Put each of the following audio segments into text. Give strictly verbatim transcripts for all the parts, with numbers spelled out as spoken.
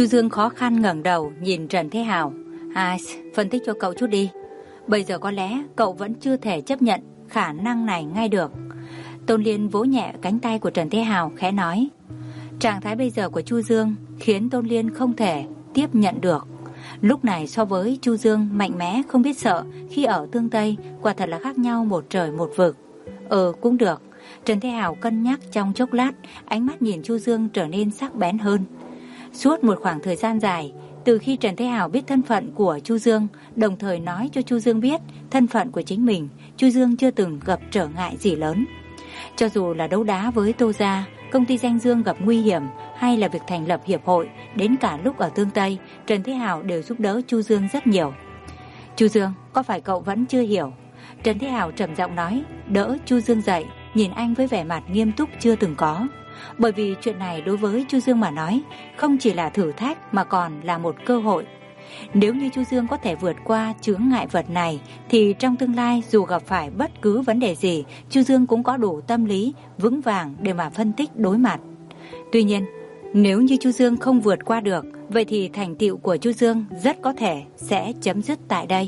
Chu Dương khó khăn ngẩng đầu nhìn Trần Thế Hào. À, phân tích cho cậu chút đi. Bây giờ có lẽ cậu vẫn chưa thể chấp nhận khả năng này ngay được. Tôn Liên vỗ nhẹ cánh tay của Trần Thế Hào khẽ nói. Trạng thái bây giờ của Chu Dương khiến Tôn Liên không thể tiếp nhận được. Lúc này so với Chu Dương mạnh mẽ không biết sợ khi ở Tương Tây, quả thật là khác nhau một trời một vực. Ừ, cũng được. Trần Thế Hào cân nhắc trong chốc lát, ánh mắt nhìn Chu Dương trở nên sắc bén hơn. Suốt một khoảng thời gian dài, từ khi Trần Thế Hào biết thân phận của Chu Dương, đồng thời nói cho Chu Dương biết thân phận của chính mình, Chu Dương chưa từng gặp trở ngại gì lớn. Cho dù là đấu đá với Tô Gia, công ty danh Dương gặp nguy hiểm, hay là việc thành lập hiệp hội, đến cả lúc ở Tương Tây, Trần Thế Hào đều giúp đỡ Chu Dương rất nhiều. Chu Dương, có phải cậu vẫn chưa hiểu? Trần Thế Hào trầm giọng nói, đỡ Chu Dương dậy, nhìn anh với vẻ mặt nghiêm túc chưa từng có. Bởi vì chuyện này đối với Chu Dương mà nói, không chỉ là thử thách mà còn là một cơ hội. Nếu như Chu Dương có thể vượt qua chướng ngại vật này, thì trong tương lai dù gặp phải bất cứ vấn đề gì, Chu Dương cũng có đủ tâm lý vững vàng để mà phân tích đối mặt. Tuy nhiên, nếu như Chu Dương không vượt qua được, vậy thì thành tựu của Chu Dương rất có thể sẽ chấm dứt tại đây.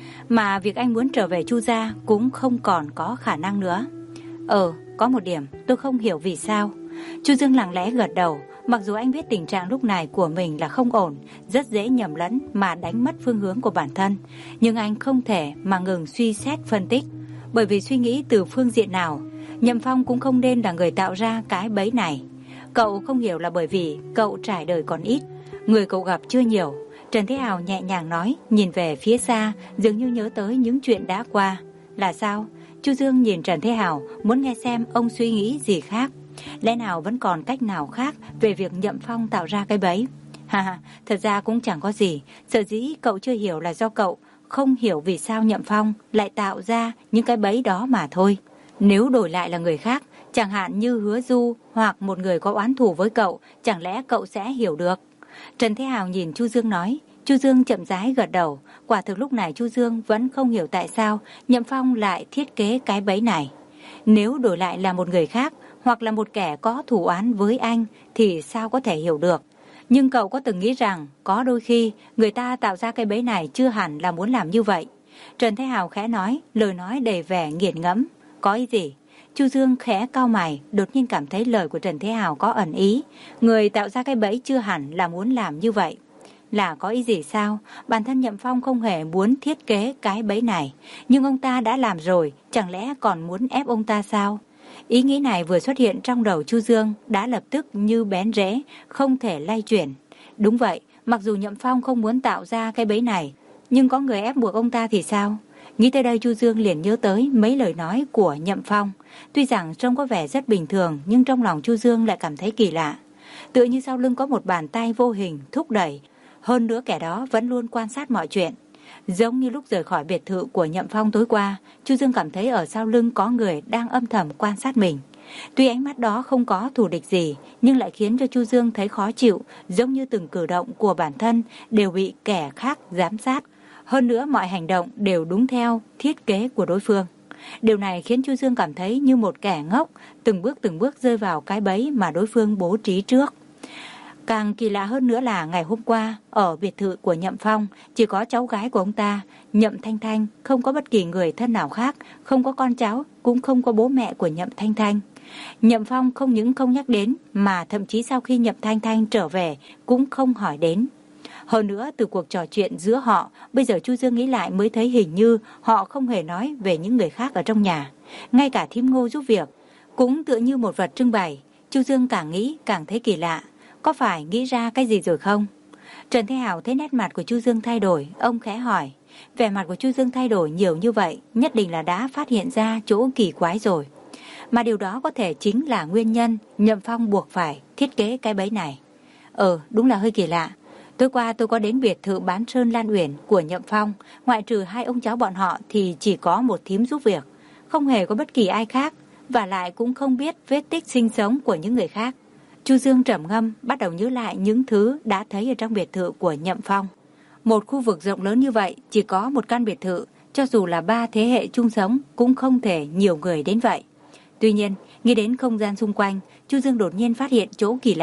Mà việc anh muốn trở về Chu gia cũng không còn có khả năng nữa. Ờ, có một điểm tôi không hiểu vì sao. Chu Dương lặng lẽ gật đầu. Mặc dù anh biết tình trạng lúc này của mình là không ổn, rất dễ nhầm lẫn mà đánh mất phương hướng của bản thân, nhưng anh không thể mà ngừng suy xét phân tích. Bởi vì suy nghĩ từ phương diện nào, Nhậm Phong cũng không nên là người tạo ra cái bẫy này. Cậu không hiểu là bởi vì cậu trải đời còn ít, người cậu gặp chưa nhiều. Trần Thế Hào nhẹ nhàng nói, nhìn về phía xa, dường như nhớ tới những chuyện đã qua. Là sao? Chu Dương nhìn Trần Thế Hào, muốn nghe xem ông suy nghĩ gì khác. Lẽ nào vẫn còn cách nào khác về việc Nhậm Phong tạo ra cái bẫy? Ha ha, thật ra cũng chẳng có gì. Sở dĩ cậu chưa hiểu là do cậu không hiểu vì sao Nhậm Phong lại tạo ra những cái bẫy đó mà thôi. Nếu đổi lại là người khác, chẳng hạn như Hứa Du hoặc một người có oán thù với cậu, chẳng lẽ cậu sẽ hiểu được? Trần Thế Hào nhìn Chu Dương nói. Chu Dương chậm rãi gật đầu. Quả thực lúc này Chu Dương vẫn không hiểu tại sao Nhậm Phong lại thiết kế cái bẫy này. Nếu đổi lại là một người khác, hoặc là một kẻ có thù oán với anh, thì sao có thể hiểu được. Nhưng cậu có từng nghĩ rằng có đôi khi người ta tạo ra cái bẫy này chưa hẳn là muốn làm như vậy? Trần Thế Hào khẽ nói, lời nói đầy vẻ nghiền ngẫm. Có ý gì? Chu Dương khẽ cau mày, đột nhiên cảm thấy lời của Trần Thế Hào có ẩn ý. Người tạo ra cái bẫy chưa hẳn là muốn làm như vậy. Là có ý gì sao? Bản thân Nhậm Phong không hề muốn thiết kế cái bẫy này, nhưng ông ta đã làm rồi, chẳng lẽ còn muốn ép ông ta sao? Ý nghĩ này vừa xuất hiện trong đầu Chu Dương đã lập tức như bén rễ, không thể lay chuyển. Đúng vậy, mặc dù Nhậm Phong không muốn tạo ra cái bẫy này, nhưng có người ép buộc ông ta thì sao? Nghĩ tới đây Chu Dương liền nhớ tới mấy lời nói của Nhậm Phong. Tuy rằng trông có vẻ rất bình thường, nhưng trong lòng Chu Dương lại cảm thấy kỳ lạ. Tựa như sau lưng có một bàn tay vô hình thúc đẩy, hơn nữa kẻ đó vẫn luôn quan sát mọi chuyện. Giống như lúc rời khỏi biệt thự của Nhậm Phong tối qua, Chu Dương cảm thấy ở sau lưng có người đang âm thầm quan sát mình. Tuy ánh mắt đó không có thù địch gì, nhưng lại khiến cho Chu Dương thấy khó chịu, giống như từng cử động của bản thân đều bị kẻ khác giám sát. Hơn nữa mọi hành động đều đúng theo thiết kế của đối phương. Điều này khiến Chu Dương cảm thấy như một kẻ ngốc, từng bước từng bước rơi vào cái bẫy mà đối phương bố trí trước. Càng kỳ lạ hơn nữa là ngày hôm qua, ở biệt thự của Nhậm Phong, chỉ có cháu gái của ông ta, Nhậm Thanh Thanh, không có bất kỳ người thân nào khác, không có con cháu, cũng không có bố mẹ của Nhậm Thanh Thanh. Nhậm Phong không những không nhắc đến, mà thậm chí sau khi Nhậm Thanh Thanh trở về, cũng không hỏi đến. Hơn nữa, từ cuộc trò chuyện giữa họ, bây giờ Chu Dương nghĩ lại mới thấy hình như họ không hề nói về những người khác ở trong nhà. Ngay cả thím Ngô giúp việc, cũng tựa như một vật trưng bày. Chu Dương càng nghĩ càng thấy kỳ lạ. Có phải nghĩ ra cái gì rồi không? Trần Thế Hào thấy nét mặt của Chu Dương thay đổi, ông khẽ hỏi. Vẻ mặt của Chu Dương thay đổi nhiều như vậy, nhất định là đã phát hiện ra chỗ kỳ quái rồi. Mà điều đó có thể chính là nguyên nhân Nhậm Phong buộc phải thiết kế cái bẫy này. Ờ, đúng là hơi kỳ lạ. Tối qua tôi có đến biệt thự bán sơn Lan Uyển của Nhậm Phong, ngoại trừ hai ông cháu bọn họ thì chỉ có một thím giúp việc, không hề có bất kỳ ai khác, và lại cũng không biết vết tích sinh sống của những người khác. Chu Dương trầm ngâm, bắt đầu nhớ lại những thứ đã thấy ở trong biệt thự của Nhậm Phong. Một khu vực rộng lớn như vậy, chỉ có một căn biệt thự, cho dù là ba thế hệ chung sống cũng không thể nhiều người đến vậy. Tuy nhiên, nghĩ đến không gian xung quanh, Chu Dương đột nhiên phát hiện chỗ kỳ lạ.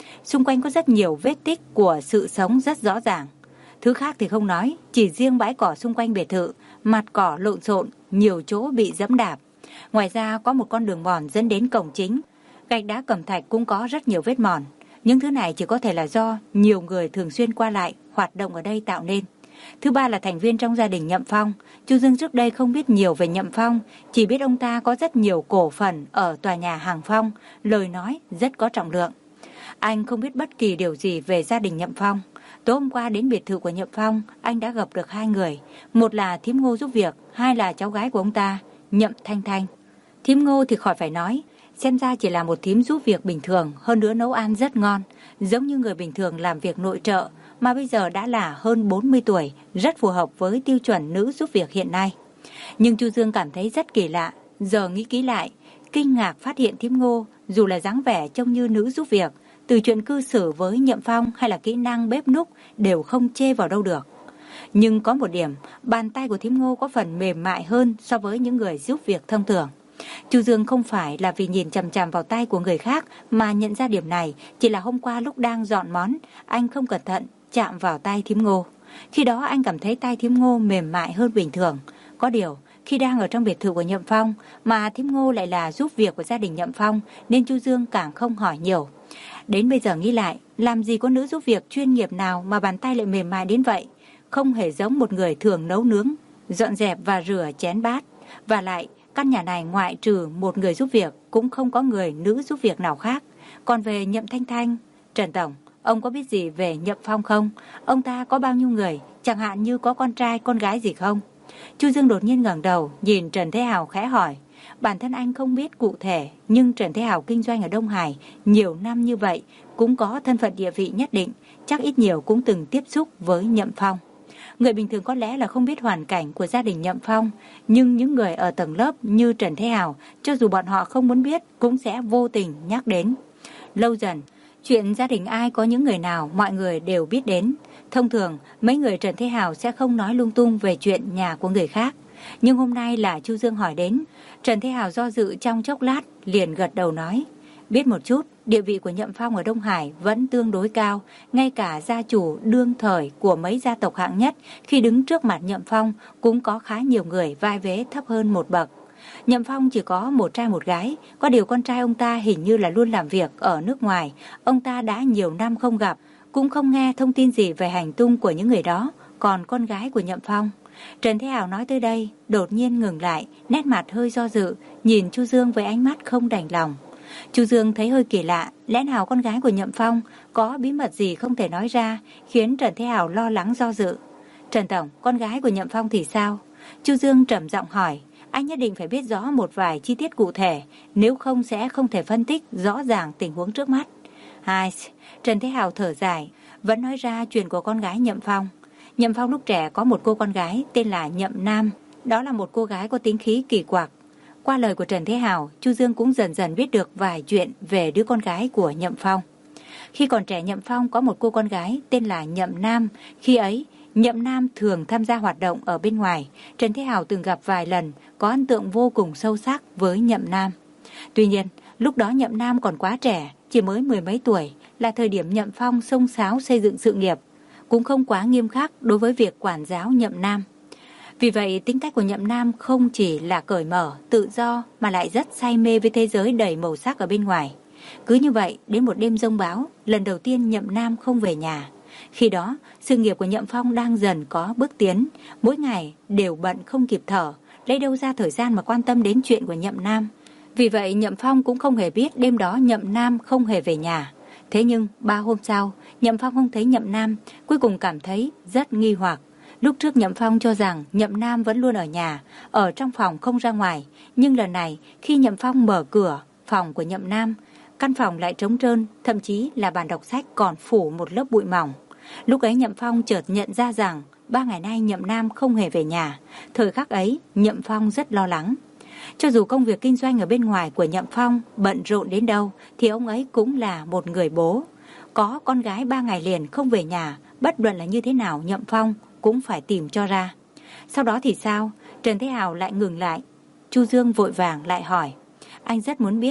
Xung quanh có rất nhiều vết tích của sự sống rất rõ ràng. Thứ khác thì không nói, chỉ riêng bãi cỏ xung quanh biệt thự, mặt cỏ lộn xộn, nhiều chỗ bị dẫm đạp. Ngoài ra có một con đường mòn dẫn đến cổng chính. Gạch đá cẩm thạch cũng có rất nhiều vết mòn. Những thứ này chỉ có thể là do nhiều người thường xuyên qua lại, hoạt động ở đây tạo nên. Thứ ba là thành viên trong gia đình Nhậm Phong. Chu Dương trước đây không biết nhiều về Nhậm Phong, chỉ biết ông ta có rất nhiều cổ phần ở tòa nhà Hàng Phong, lời nói rất có trọng lượng. Anh không biết bất kỳ điều gì về gia đình Nhậm Phong. Tối hôm qua đến biệt thự của Nhậm Phong, anh đã gặp được hai người. Một là thím Ngô giúp việc, hai là cháu gái của ông ta, Nhậm Thanh Thanh. Thím Ngô thì khỏi phải nói, xem ra chỉ là một thím giúp việc bình thường, hơn nữa nấu ăn rất ngon, giống như người bình thường làm việc nội trợ, mà bây giờ đã là hơn bốn mươi tuổi, rất phù hợp với tiêu chuẩn nữ giúp việc hiện nay. Nhưng Chu Dương cảm thấy rất kỳ lạ, giờ nghĩ kỹ lại, kinh ngạc phát hiện thím Ngô, dù là dáng vẻ trông như nữ giúp việc, từ chuyện cư xử với Nhậm Phong hay là kỹ năng bếp núc đều không chê vào đâu được. Nhưng có một điểm, bàn tay của thím Ngô có phần mềm mại hơn so với những người giúp việc thông thường. Chu Dương không phải là vì nhìn chằm chằm vào tay của người khác mà nhận ra điểm này, chỉ là hôm qua lúc đang dọn món, anh không cẩn thận chạm vào tay thím Ngô. Khi đó anh cảm thấy tay thím Ngô mềm mại hơn bình thường. Có điều, khi đang ở trong biệt thự của Nhậm Phong mà thím Ngô lại là giúp việc của gia đình Nhậm Phong nên Chu Dương càng không hỏi nhiều. Đến bây giờ nghĩ lại, làm gì có nữ giúp việc chuyên nghiệp nào mà bàn tay lại mềm mại đến vậy, không hề giống một người thường nấu nướng, dọn dẹp và rửa chén bát. Và lại, căn nhà này ngoại trừ một người giúp việc cũng không có người nữ giúp việc nào khác. Còn về Nhậm Thanh Thanh, Trần Tổng, ông có biết gì về Nhậm Phong không? Ông ta có bao nhiêu người, chẳng hạn như có con trai, con gái gì không? Chu Dương đột nhiên ngẩng đầu, nhìn Trần Thế Hào khẽ hỏi. Bản thân anh không biết cụ thể, nhưng Trần Thế Hào kinh doanh ở Đông Hải nhiều năm như vậy, cũng có thân phận địa vị nhất định, chắc ít nhiều cũng từng tiếp xúc với Nhậm Phong. Người bình thường có lẽ là không biết hoàn cảnh của gia đình Nhậm Phong, nhưng những người ở tầng lớp như Trần Thế Hào, cho dù bọn họ không muốn biết, cũng sẽ vô tình nhắc đến. Lâu dần, chuyện gia đình ai có những người nào mọi người đều biết đến. Thông thường, mấy người Trần Thế Hào sẽ không nói lung tung về chuyện nhà của người khác. Nhưng hôm nay là Chu Dương hỏi đến, Trần Thế Hào do dự trong chốc lát, liền gật đầu nói. Biết một chút, địa vị của Nhậm Phong ở Đông Hải vẫn tương đối cao, ngay cả gia chủ đương thời của mấy gia tộc hạng nhất khi đứng trước mặt Nhậm Phong cũng có khá nhiều người vai vế thấp hơn một bậc. Nhậm Phong chỉ có một trai một gái, có điều con trai ông ta hình như là luôn làm việc ở nước ngoài, ông ta đã nhiều năm không gặp, cũng không nghe thông tin gì về hành tung của những người đó, còn con gái của Nhậm Phong. Trần Thế Hào nói tới đây, đột nhiên ngừng lại, nét mặt hơi do dự, nhìn Chu Dương với ánh mắt không đành lòng. Chu Dương thấy hơi kỳ lạ, lẽ nào con gái của Nhậm Phong có bí mật gì không thể nói ra, khiến Trần Thế Hào lo lắng do dự. Trần Tổng, con gái của Nhậm Phong thì sao? Chu Dương trầm giọng hỏi, anh nhất định phải biết rõ một vài chi tiết cụ thể, nếu không sẽ không thể phân tích rõ ràng tình huống trước mắt. Hai, Trần Thế Hào thở dài, vẫn nói ra chuyện của con gái Nhậm Phong. Nhậm Phong lúc trẻ có một cô con gái tên là Nhậm Nam, đó là một cô gái có tính khí kỳ quặc. Qua lời của Trần Thế Hào, Chu Dương cũng dần dần biết được vài chuyện về đứa con gái của Nhậm Phong. Khi còn trẻ, Nhậm Phong có một cô con gái tên là Nhậm Nam. Khi ấy, Nhậm Nam thường tham gia hoạt động ở bên ngoài. Trần Thế Hào từng gặp vài lần, có ấn tượng vô cùng sâu sắc với Nhậm Nam. Tuy nhiên, lúc đó Nhậm Nam còn quá trẻ, chỉ mới mười mấy tuổi, là thời điểm Nhậm Phong xông xáo xây dựng sự nghiệp, cũng không quá nghiêm khắc đối với việc quản giáo Nhậm Nam. Vì vậy, tính cách của Nhậm Nam không chỉ là cởi mở, tự do, mà lại rất say mê với thế giới đầy màu sắc ở bên ngoài. Cứ như vậy, đến một đêm giông bão, lần đầu tiên Nhậm Nam không về nhà. Khi đó, sự nghiệp của Nhậm Phong đang dần có bước tiến, mỗi ngày đều bận không kịp thở, lấy đâu ra thời gian mà quan tâm đến chuyện của Nhậm Nam. Vì vậy, Nhậm Phong cũng không hề biết đêm đó Nhậm Nam không hề về nhà. Thế nhưng, ba hôm sau, Nhậm Phong không thấy Nhậm Nam, cuối cùng cảm thấy rất nghi hoặc. Lúc trước Nhậm Phong cho rằng Nhậm Nam vẫn luôn ở nhà, ở trong phòng không ra ngoài. Nhưng lần này, khi Nhậm Phong mở cửa phòng của Nhậm Nam, căn phòng lại trống trơn, thậm chí là bàn đọc sách còn phủ một lớp bụi mỏng. Lúc ấy Nhậm Phong chợt nhận ra rằng ba ngày nay Nhậm Nam không hề về nhà. Thời khắc ấy, Nhậm Phong rất lo lắng. Cho dù công việc kinh doanh ở bên ngoài của Nhậm Phong bận rộn đến đâu, thì ông ấy cũng là một người bố. Có con gái ba ngày liền không về nhà, bất luận là như thế nào Nhậm Phong cũng phải tìm cho ra. Sau đó thì sao? Trần Thế Hào lại ngừng lại. Chu Dương vội vàng lại hỏi. Anh rất muốn biết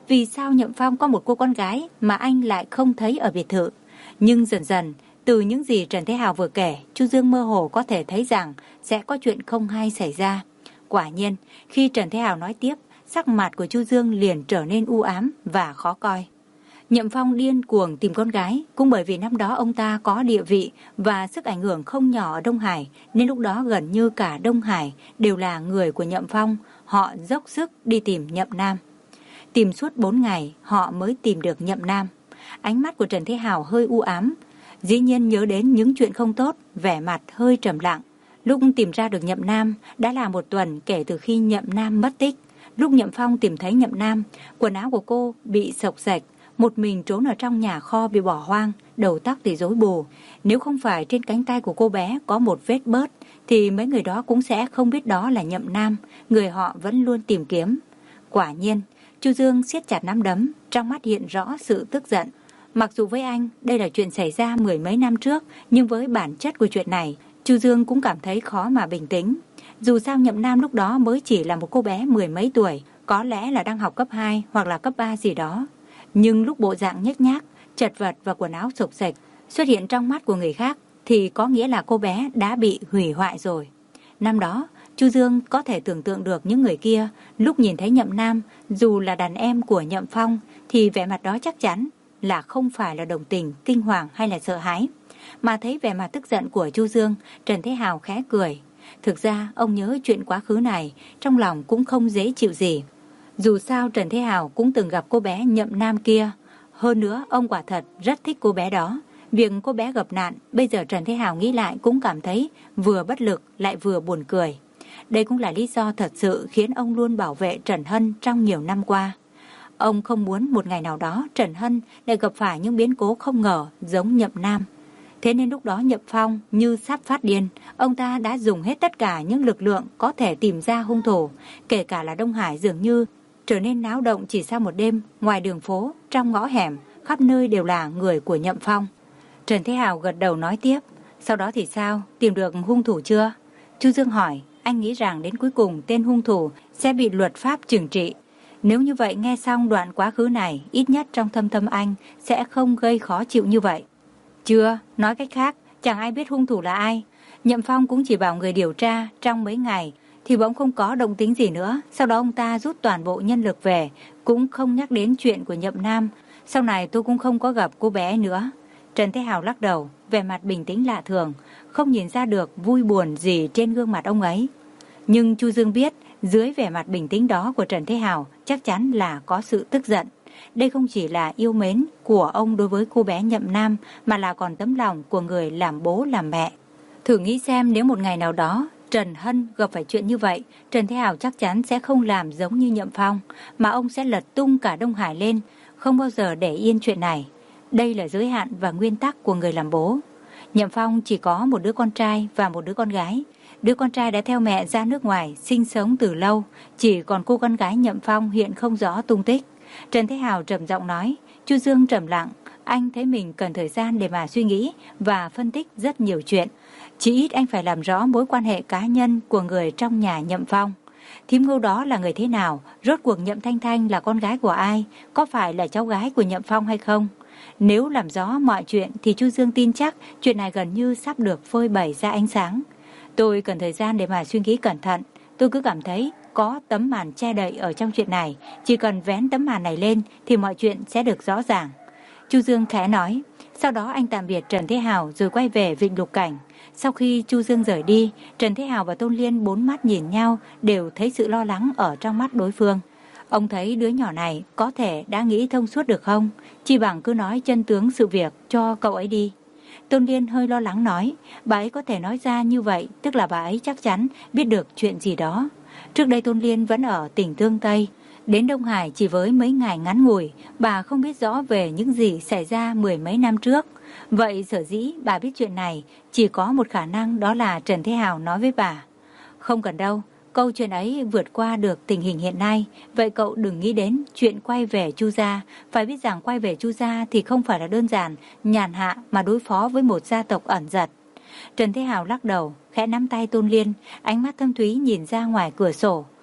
vì sao Nhậm Phong có một cô con gái mà anh lại không thấy ở biệt thự. Nhưng dần dần, từ những gì Trần Thế Hào vừa kể, Chu Dương mơ hồ có thể thấy rằng sẽ có chuyện không hay xảy ra. Quả nhiên, khi Trần Thế Hào nói tiếp, sắc mặt của Chu Dương liền trở nên u ám và khó coi. Nhậm Phong điên cuồng tìm con gái, cũng bởi vì năm đó ông ta có địa vị và sức ảnh hưởng không nhỏ ở Đông Hải, nên lúc đó gần như cả Đông Hải đều là người của Nhậm Phong, họ dốc sức đi tìm Nhậm Nam. Tìm suốt bốn ngày, họ mới tìm được Nhậm Nam. Ánh mắt của Trần Thế Hào hơi u ám, dĩ nhiên nhớ đến những chuyện không tốt, vẻ mặt hơi trầm lặng. Lúc tìm ra được Nhậm Nam, đã là một tuần kể từ khi Nhậm Nam mất tích. Lúc Nhậm Phong tìm thấy Nhậm Nam, quần áo của cô bị xộc xệch, một mình trốn ở trong nhà kho bị bỏ hoang, đầu tóc thì rối bù. Nếu không phải trên cánh tay của cô bé có một vết bớt, thì mấy người đó cũng sẽ không biết đó là Nhậm Nam, người họ vẫn luôn tìm kiếm. Quả nhiên, Chu Dương siết chặt nắm đấm, trong mắt hiện rõ sự tức giận. Mặc dù với anh, đây là chuyện xảy ra mười mấy năm trước, nhưng với bản chất của chuyện này, Chu Dương cũng cảm thấy khó mà bình tĩnh. Dù sao Nhậm Nam lúc đó mới chỉ là một cô bé mười mấy tuổi, có lẽ là đang học cấp hai hoặc là cấp ba gì đó. Nhưng lúc bộ dạng nhếch nhác, chật vật và quần áo xộc xệch xuất hiện trong mắt của người khác, thì có nghĩa là cô bé đã bị hủy hoại rồi. Năm đó, Chu Dương có thể tưởng tượng được những người kia, lúc nhìn thấy Nhậm Nam, dù là đàn em của Nhậm Phong, thì vẻ mặt đó chắc chắn là không phải là đồng tình, kinh hoàng hay là sợ hãi. Mà thấy vẻ mặt tức giận của Chu Dương, Trần Thế Hào khẽ cười. Thực ra, ông nhớ chuyện quá khứ này, trong lòng cũng không dễ chịu gì. Dù sao Trần Thế Hào cũng từng gặp cô bé Nhậm Nam kia. Hơn nữa, ông quả thật rất thích cô bé đó. Việc cô bé gặp nạn, bây giờ Trần Thế Hào nghĩ lại cũng cảm thấy vừa bất lực lại vừa buồn cười. Đây cũng là lý do thật sự khiến ông luôn bảo vệ Trần Hân trong nhiều năm qua. Ông không muốn một ngày nào đó Trần Hân lại gặp phải những biến cố không ngờ giống Nhậm Nam. Thế nên lúc đó Nhậm Phong như sắp phát điên, ông ta đã dùng hết tất cả những lực lượng có thể tìm ra hung thủ, kể cả là Đông Hải dường như trở nên náo động chỉ sau một đêm, ngoài đường phố, trong ngõ hẻm, khắp nơi đều là người của Nhậm Phong. Trần Thế Hào gật đầu nói tiếp, sau đó thì sao, tìm được hung thủ chưa? Chu Dương hỏi, anh nghĩ rằng đến cuối cùng tên hung thủ sẽ bị luật pháp trừng trị. Nếu như vậy nghe xong đoạn quá khứ này, ít nhất trong thâm tâm anh sẽ không gây khó chịu như vậy. Chưa, nói cách khác, chẳng ai biết hung thủ là ai. Nhậm Phong cũng chỉ bảo người điều tra trong mấy ngày, thì bỗng không có động tĩnh gì nữa. Sau đó ông ta rút toàn bộ nhân lực về, cũng không nhắc đến chuyện của Nhậm Nam. Sau này tôi cũng không có gặp cô bé nữa. Trần Thế Hào lắc đầu, vẻ mặt bình tĩnh lạ thường, không nhìn ra được vui buồn gì trên gương mặt ông ấy. Nhưng Chu Dương biết, dưới vẻ mặt bình tĩnh đó của Trần Thế Hào chắc chắn là có sự tức giận. Đây không chỉ là yêu mến của ông đối với cô bé Nhậm Nam, mà là còn tấm lòng của người làm bố làm mẹ. Thử nghĩ xem, nếu một ngày nào đó Trần Hân gặp phải chuyện như vậy, Trần Thế Hào chắc chắn sẽ không làm giống như Nhậm Phong, mà ông sẽ lật tung cả Đông Hải lên, không bao giờ để yên chuyện này. Đây là giới hạn và nguyên tắc của người làm bố. Nhậm Phong chỉ có một đứa con trai và một đứa con gái. Đứa con trai đã theo mẹ ra nước ngoài, sinh sống từ lâu, chỉ còn cô con gái Nhậm Phong hiện không rõ tung tích. Trần Thế Hào trầm giọng nói. Chu Dương trầm lặng, anh thấy mình cần thời gian để mà suy nghĩ và phân tích rất nhiều chuyện. Chỉ ít anh phải làm rõ mối quan hệ cá nhân của người trong nhà Nhậm Phong. Thím Ngưu đó là người thế nào, rốt cuộc Nhậm Thanh Thanh là con gái của ai, có phải là cháu gái của Nhậm Phong hay không. Nếu làm rõ mọi chuyện thì Chu Dương tin chắc chuyện này gần như sắp được phơi bày ra ánh sáng. Tôi cần thời gian để mà suy nghĩ cẩn thận. Tôi cứ cảm thấy có tấm màn che đậy ở trong chuyện này, chỉ cần vén tấm màn này lên thì mọi chuyện sẽ được rõ ràng. Chu Dương khẽ nói. Sau đó anh tạm biệt Trần Thế Hào rồi quay về Vịnh Lục Cảnh. Sau khi Chu Dương rời đi, Trần Thế Hào và Tôn Liên bốn mắt nhìn nhau, đều thấy sự lo lắng ở trong mắt đối phương. Ông thấy đứa nhỏ này có thể đã nghĩ thông suốt được không? Chỉ bằng cứ nói chân tướng sự việc cho cậu ấy đi. Tôn Liên hơi lo lắng nói, bà ấy có thể nói ra như vậy, tức là bà ấy chắc chắn biết được chuyện gì đó. Trước đây Tôn Liên vẫn ở tỉnh Tương Tây, đến Đông Hải chỉ với mấy ngày ngắn ngủi, bà không biết rõ về những gì xảy ra mười mấy năm trước. Vậy sở dĩ bà biết chuyện này, chỉ có một khả năng, đó là Trần Thế Hào nói với bà. Không cần đâu, câu chuyện ấy vượt qua được tình hình hiện nay, vậy cậu đừng nghĩ đến chuyện quay về Chu gia. Phải biết rằng quay về Chu gia thì không phải là đơn giản, nhàn hạ mà đối phó với một gia tộc ẩn giật. Trần Thế Hào lắc đầu, khẽ nắm tay Tôn Liên, ánh mắt thâm thúy nhìn ra ngoài cửa sổ.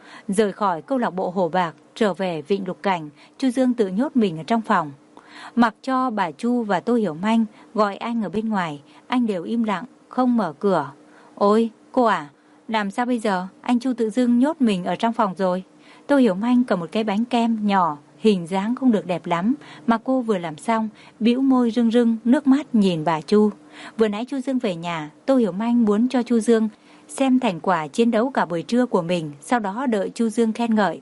Rời khỏi câu lạc bộ Hồ Bạc, trở về Vịnh Lục Cảnh, Chu Dương tự nhốt mình ở trong phòng. Mặc cho bà Chu và Tô Hiểu Manh gọi anh ở bên ngoài, anh đều im lặng, không mở cửa. Ôi, cô à, làm sao bây giờ? Anh Chu tự dưng nhốt mình ở trong phòng rồi. Tô Hiểu Manh cầm một cái bánh kem nhỏ, hình dáng không được đẹp lắm, mà cô vừa làm xong, bĩu môi rưng rưng, nước mắt nhìn bà Chu. Vừa nãy Chu Dương về nhà, Tô Hiểu Manh muốn cho Chu Dương xem thành quả chiến đấu cả buổi trưa của mình, sau đó đợi Chu Dương khen ngợi.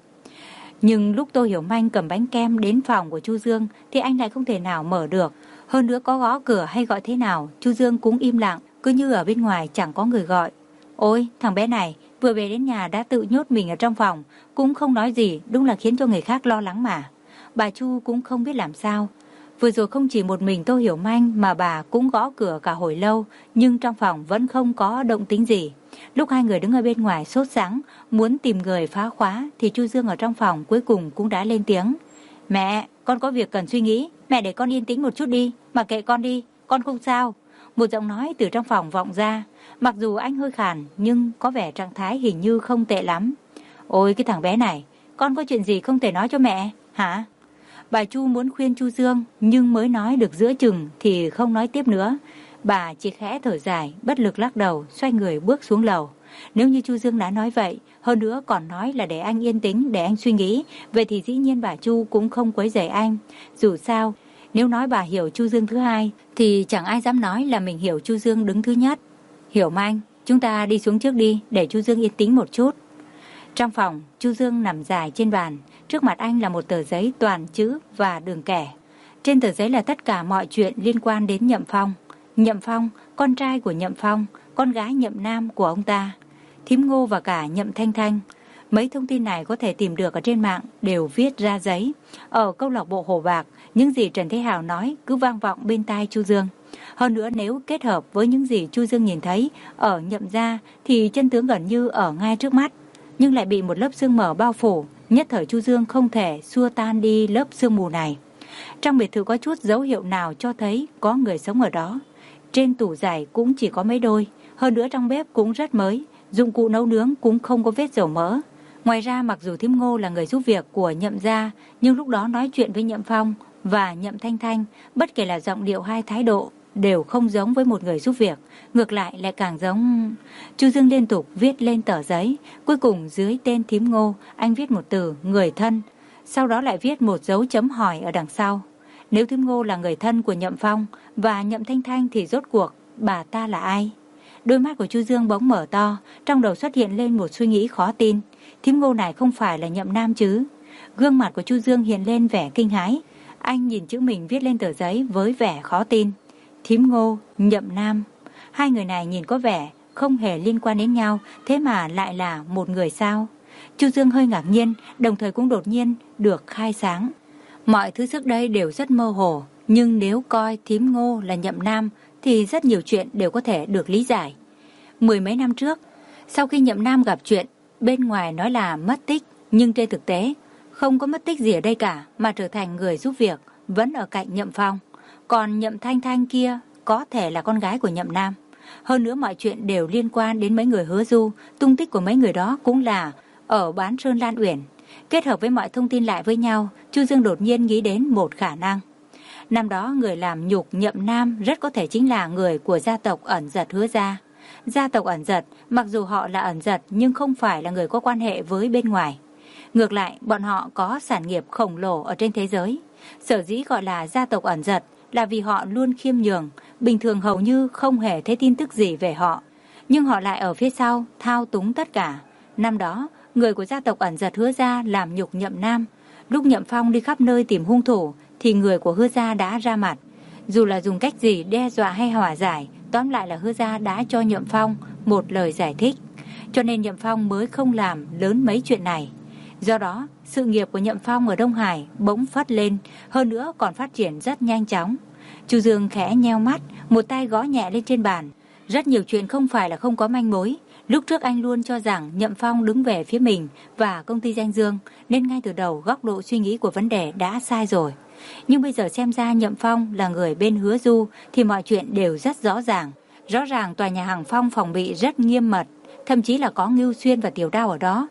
Nhưng lúc Tô Hiểu Manh cầm bánh kem đến phòng của Chu Dương thì anh lại không thể nào mở được. Hơn nữa có gõ cửa hay gọi thế nào, Chu Dương cũng im lặng, cứ như ở bên ngoài chẳng có người gọi. Ôi, thằng bé này vừa về đến nhà đã tự nhốt mình ở trong phòng, cũng không nói gì, đúng là khiến cho người khác lo lắng mà. Bà Chu cũng không biết làm sao. Vừa rồi không chỉ một mình Tô Hiểu Manh mà bà cũng gõ cửa cả hồi lâu, nhưng trong phòng vẫn không có động tĩnh gì. Lúc hai người đứng ở bên ngoài sốt sắng, muốn tìm người phá khóa, thì Chu Dương ở trong phòng cuối cùng cũng đã lên tiếng. Mẹ, con có việc cần suy nghĩ, mẹ để con yên tĩnh một chút đi, mà kệ con đi, con không sao. Một giọng nói từ trong phòng vọng ra, mặc dù anh hơi khàn nhưng có vẻ trạng thái hình như không tệ lắm. Ôi cái thằng bé này, con có chuyện gì không thể nói cho mẹ, hả? Bà Chu muốn khuyên Chu Dương, nhưng mới nói được giữa chừng thì không nói tiếp nữa. Bà chỉ khẽ thở dài, bất lực lắc đầu, xoay người bước xuống lầu. Nếu như Chu Dương đã nói vậy, hơn nữa còn nói là để anh yên tĩnh, để anh suy nghĩ, vậy thì dĩ nhiên bà Chu cũng không quấy rầy anh. Dù sao, nếu nói bà hiểu Chu Dương thứ hai, thì chẳng ai dám nói là mình hiểu Chu Dương đứng thứ nhất. Hiểu Manh, chúng ta đi xuống trước đi, để Chu Dương yên tĩnh một chút. Trong phòng, Chu Dương nằm dài trên bàn, trước mặt anh là một tờ giấy toàn chữ và đường kẻ. Trên tờ giấy là tất cả mọi chuyện liên quan đến Nhậm Phong. Nhậm Phong, con trai của Nhậm Phong, con gái Nhậm Nam của ông ta, Thím Ngô và cả Nhậm Thanh Thanh. Mấy thông tin này có thể tìm được ở trên mạng, đều viết ra giấy. Ở câu lạc bộ Hồ Bạc, những gì Trần Thế Hào nói cứ vang vọng bên tai Chu Dương. Hơn nữa nếu kết hợp với những gì Chu Dương nhìn thấy ở Nhậm gia thì chân tướng gần như ở ngay trước mắt, nhưng lại bị một lớp sương mờ bao phủ. Nhất thời Chu Dương không thể xua tan đi lớp sương mù này. Trong biệt thự có chút dấu hiệu nào cho thấy có người sống ở đó. Trên tủ giày cũng chỉ có mấy đôi, hơn nữa trong bếp cũng rất mới, dụng cụ nấu nướng cũng không có vết dầu mỡ. Ngoài ra mặc dù Thím Ngô là người giúp việc của Nhậm gia, nhưng lúc đó nói chuyện với Nhậm Phong và Nhậm Thanh Thanh, bất kể là giọng điệu hay thái độ, đều không giống với một người giúp việc, ngược lại lại càng giống. Chu Dương liên tục viết lên tờ giấy, cuối cùng dưới tên Thím Ngô, anh viết một từ người thân, sau đó lại viết một dấu chấm hỏi ở đằng sau. Nếu Thím Ngô là người thân của Nhậm Phong và Nhậm Thanh Thanh thì rốt cuộc bà ta là ai? Đôi mắt của Chu Dương bỗng mở to, trong đầu xuất hiện lên một suy nghĩ khó tin. Thím Ngô này không phải là Nhậm Nam chứ? Gương mặt của Chu Dương hiện lên vẻ kinh hãi. Anh nhìn chữ mình viết lên tờ giấy với vẻ khó tin. Thím Ngô, Nhậm Nam. Hai người này nhìn có vẻ không hề liên quan đến nhau, thế mà lại là một người sao? Chu Dương hơi ngạc nhiên, đồng thời cũng đột nhiên được khai sáng. Mọi thứ trước đây đều rất mơ hồ, nhưng nếu coi Thím Ngô là Nhậm Nam thì rất nhiều chuyện đều có thể được lý giải. Mười mấy năm trước, sau khi Nhậm Nam gặp chuyện, bên ngoài nói là mất tích, nhưng trên thực tế không có mất tích gì ở đây cả, mà trở thành người giúp việc, vẫn ở cạnh Nhậm Phong. Còn Nhậm Thanh Thanh kia có thể là con gái của Nhậm Nam. Hơn nữa mọi chuyện đều liên quan đến mấy người Hứa Du, tung tích của mấy người đó cũng là ở Bán Sơn Lan Uyển. Kết hợp với mọi thông tin lại với nhau, Chu Dương đột nhiên nghĩ đến một khả năng. Năm đó người làm nhục Nhậm Nam rất có thể chính là người của gia tộc ẩn giật Hứa gia. Gia tộc ẩn giật, mặc dù họ là ẩn giật nhưng không phải là người có quan hệ với bên ngoài. Ngược lại, bọn họ có sản nghiệp khổng lồ ở trên thế giới. Sở dĩ gọi là gia tộc ẩn giật là vì họ luôn khiêm nhường, bình thường hầu như không hề thấy tin tức gì về họ. Nhưng họ lại ở phía sau, thao túng tất cả. Năm đó, người của gia tộc ẩn giật Hứa gia làm nhục Nhậm Nam. Lúc Nhậm Phong đi khắp nơi tìm hung thủ, thì người của Hứa gia đã ra mặt. Dù là dùng cách gì đe dọa hay hòa giải, tóm lại là Hứa gia đã cho Nhậm Phong một lời giải thích. Cho nên Nhậm Phong mới không làm lớn mấy chuyện này. Do đó, sự nghiệp của Nhậm Phong ở Đông Hải bỗng phất lên, hơn nữa còn phát triển rất nhanh chóng. Chu Dương khẽ nheo mắt, một tay gõ nhẹ lên trên bàn. Rất nhiều chuyện không phải là không có manh mối. Lúc trước anh luôn cho rằng Nhậm Phong đứng về phía mình và công ty Danh Dương, nên ngay từ đầu góc độ suy nghĩ của vấn đề đã sai rồi. Nhưng bây giờ xem ra Nhậm Phong là người bên Hứa Du thì mọi chuyện đều rất rõ ràng. Rõ ràng tòa nhà Hàng Phong phòng bị rất nghiêm mật, thậm chí là có Ngưu Xuyên và Tiểu Đao ở đó.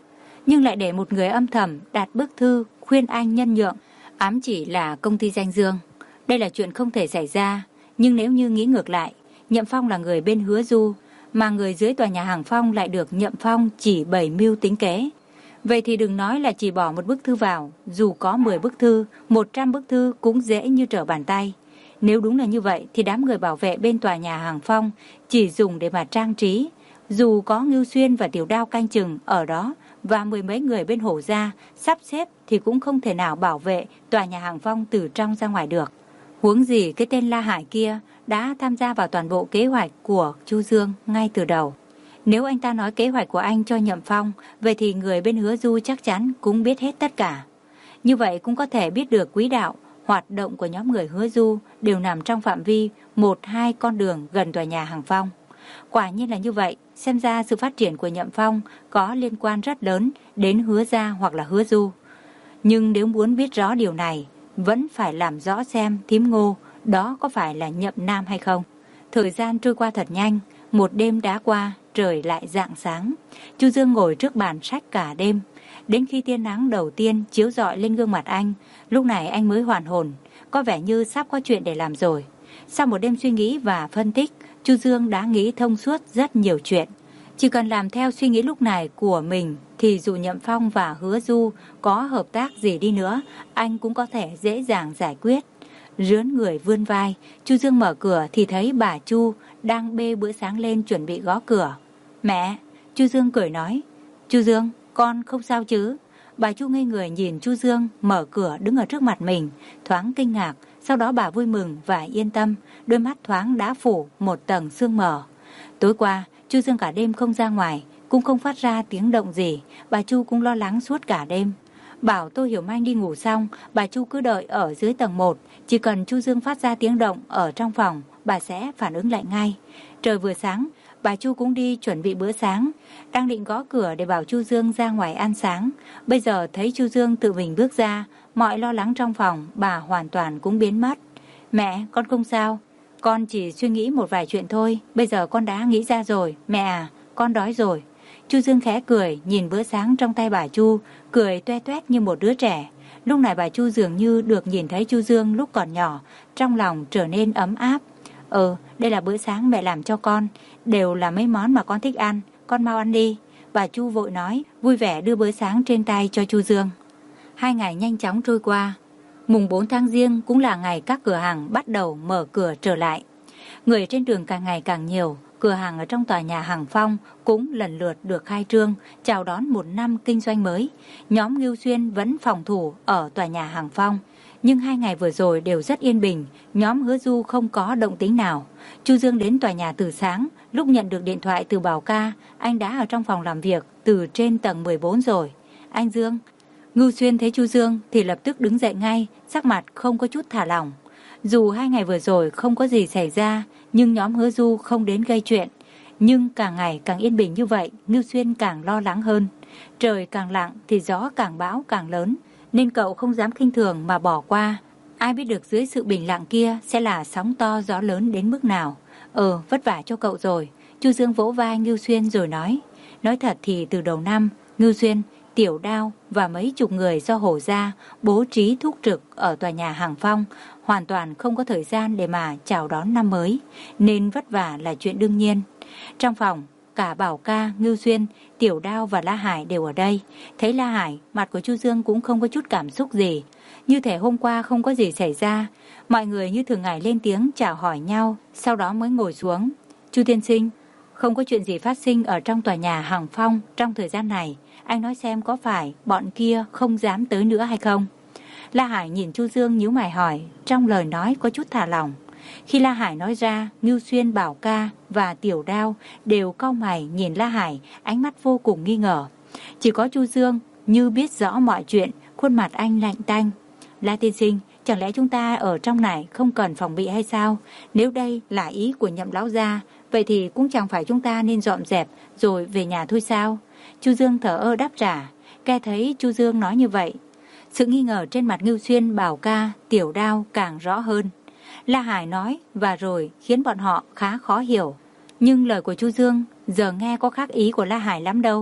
nhưng lại để một người âm thầm đặt bức thư khuyên anh nhân nhượng, ám chỉ là công ty danh dương. Đây là chuyện không thể xảy ra, nhưng nếu như nghĩ ngược lại, Nhậm Phong là người bên Hứa Du, mà người dưới tòa nhà Hàng Phong lại được Nhậm Phong chỉ bày mưu tính kế. Vậy thì đừng nói là chỉ bỏ một bức thư vào, dù có mười bức thư, một trăm bức thư cũng dễ như trở bàn tay. Nếu đúng là như vậy thì đám người bảo vệ bên tòa nhà Hàng Phong chỉ dùng để mà trang trí. Dù có Ngưu Xuyên và Tiểu Đao canh chừng ở đó và mười mấy người bên Hổ gia sắp xếp thì cũng không thể nào bảo vệ tòa nhà Hàng Phong từ trong ra ngoài được. Huống gì cái tên La Hải kia đã tham gia vào toàn bộ kế hoạch của Chu Dương ngay từ đầu. Nếu anh ta nói kế hoạch của anh cho Nhậm Phong, vậy thì người bên Hứa Du chắc chắn cũng biết hết tất cả. Như vậy cũng có thể biết được quỹ đạo, hoạt động của nhóm người Hứa Du đều nằm trong phạm vi một hai con đường gần tòa nhà Hàng Phong. Quả nhiên là như vậy, xem ra sự phát triển của Nhậm Phong có liên quan rất lớn đến Hứa gia hoặc là Hứa Du. Nhưng nếu muốn biết rõ điều này, vẫn phải làm rõ xem thím Ngô đó có phải là Nhậm Nam hay không. Thời gian trôi qua thật nhanh, một đêm đã qua, trời lại rạng sáng. Chu Dương ngồi trước bàn sách cả đêm, đến khi tia nắng đầu tiên chiếu rọi lên gương mặt anh, lúc này anh mới hoàn hồn, có vẻ như sắp có chuyện để làm rồi. Sau một đêm suy nghĩ và phân tích, Chu Dương đã nghĩ thông suốt rất nhiều chuyện. Chỉ cần làm theo suy nghĩ lúc này của mình thì dù Nhậm Phong và Hứa Du có hợp tác gì đi nữa, anh cũng có thể dễ dàng giải quyết. Rướn người vươn vai, Chu Dương mở cửa thì thấy bà Chu đang bê bữa sáng lên chuẩn bị gõ cửa. Mẹ! Chu Dương cười nói. Chu Dương, con không sao chứ? Bà Chu ngây người nhìn Chu Dương mở cửa đứng ở trước mặt mình, thoáng kinh ngạc, sau đó bà vui mừng và yên tâm, đôi mắt thoáng đã phủ một tầng sương mờ. Tối qua, Chu Dương cả đêm không ra ngoài, cũng không phát ra tiếng động gì, bà Chu cũng lo lắng suốt cả đêm. Bảo Tô Hiểu Manh đi ngủ xong, bà Chu cứ đợi ở dưới tầng một, chỉ cần Chu Dương phát ra tiếng động ở trong phòng, bà sẽ phản ứng lại ngay. Trời vừa sáng, bà Chu cũng đi chuẩn bị bữa sáng, đang định gõ cửa để bảo Chu Dương ra ngoài ăn sáng. Bây giờ thấy Chu Dương tự mình bước ra, mọi lo lắng trong phòng bà hoàn toàn cũng biến mất. Mẹ, con không sao, con chỉ suy nghĩ một vài chuyện thôi, bây giờ con đã nghĩ ra rồi, mẹ à, con đói rồi. Chu Dương khẽ cười, nhìn bữa sáng trong tay bà Chu, cười toe toét như một đứa trẻ. Lúc này bà Chu dường như được nhìn thấy Chu Dương lúc còn nhỏ, trong lòng trở nên ấm áp. Ừ, đây là bữa sáng mẹ làm cho con, đều là mấy món mà con thích ăn, con mau ăn đi. Bà Chu vội nói, vui vẻ đưa bữa sáng trên tay cho Chu Dương. Hai ngày nhanh chóng trôi qua. Mùng bốn tháng Giêng cũng là ngày các cửa hàng bắt đầu mở cửa trở lại. Người trên đường càng ngày càng nhiều, cửa hàng ở trong tòa nhà Hàng Phong cũng lần lượt được khai trương, chào đón một năm kinh doanh mới. Nhóm Ngưu Xuyên vẫn phòng thủ ở tòa nhà Hàng Phong, nhưng hai ngày vừa rồi đều rất yên bình, nhóm Hứa Du không có động tĩnh nào. Chu Dương đến tòa nhà từ sáng, lúc nhận được điện thoại từ Bảo Ca, anh đã ở trong phòng làm việc từ trên tầng mười bốn rồi. Anh Dương. Ngưu Xuyên thấy Chu Dương thì lập tức đứng dậy ngay, sắc mặt không có chút thả lỏng. Dù hai ngày vừa rồi không có gì xảy ra, nhưng nhóm Hứa Du không đến gây chuyện. Nhưng càng ngày càng yên bình như vậy, Ngưu Xuyên càng lo lắng hơn. Trời càng lặng thì gió càng bão càng lớn, nên cậu không dám khinh thường mà bỏ qua. Ai biết được dưới sự bình lặng kia sẽ là sóng to gió lớn đến mức nào. Ờ, vất vả cho cậu rồi. Chu Dương vỗ vai Ngưu Xuyên rồi nói. Nói thật thì từ đầu năm, Ngưu Xuyên, Tiểu Đao và mấy chục người do Hổ gia bố trí thúc trực ở tòa nhà Hàng Phong hoàn toàn không có thời gian để mà chào đón năm mới, nên vất vả là chuyện đương nhiên. Trong phòng, cả Bảo Ca, Ngưu Xuyên, Tiểu Đao và La Hải đều ở đây. Thấy La Hải, mặt của Chu Dương cũng không có chút cảm xúc gì, như thể hôm qua không có gì xảy ra. Mọi người như thường ngày lên tiếng chào hỏi nhau, sau đó mới ngồi xuống. Chu tiên sinh, không có chuyện gì phát sinh ở trong tòa nhà Hàng Phong trong thời gian này. Anh nói xem có phải bọn kia không dám tới nữa hay không? La Hải nhìn Chu Dương nhíu mày hỏi, trong lời nói có chút thả lỏng. Khi La Hải nói ra, Ngưu Xuyên, Bảo Ca và Tiểu Đao đều cau mày nhìn La Hải, ánh mắt vô cùng nghi ngờ. Chỉ có Chu Dương như biết rõ mọi chuyện, khuôn mặt anh lạnh tanh. La tiên sinh, chẳng lẽ chúng ta ở trong này không cần phòng bị hay sao? Nếu đây là ý của Nhậm lão gia, vậy thì cũng chẳng phải chúng ta nên dọn dẹp rồi về nhà thôi sao? Chu Dương thở ơ đáp trả. Nghe thấy Chu Dương nói như vậy, sự nghi ngờ trên mặt Ngưu Xuyên, Bảo Ca, Tiểu Đao càng rõ hơn. La Hải nói và rồi khiến bọn họ khá khó hiểu. Nhưng lời của Chu Dương giờ nghe có khác ý của La Hải lắm đâu.